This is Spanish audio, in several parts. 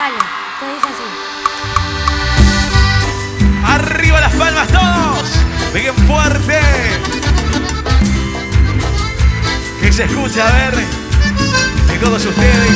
Dale, te dice así. Arriba las palmas todos, bien fuerte. Que se escucha, a ver, de todos ustedes.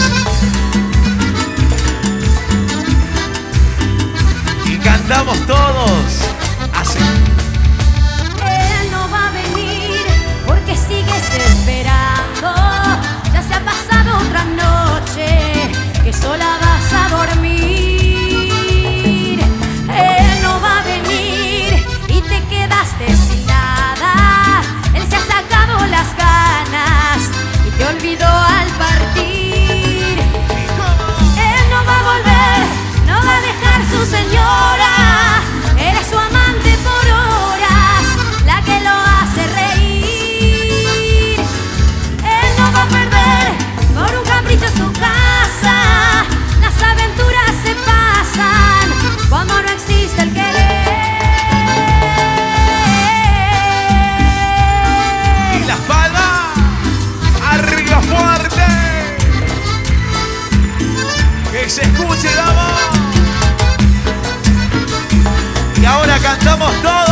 Y cantamos todos así. Él no va a venir porque sigues esperando. Ya se ha pasado otra noche que sola vas a dormir. Él no va a venir y te quedaste sin nada. Él se ha sacado las ganas y te olvidó al partir. Él no va a volver, no va a dejar su señora. Eres su amante por horas, la que lo hace reír. Él no va a perder por un capricho su casa. Las aventuras se pasan cuando no existe el querer. Y las palmas, arriba fuerte. Que se escuche, vamos. Y ahora cantamos todos.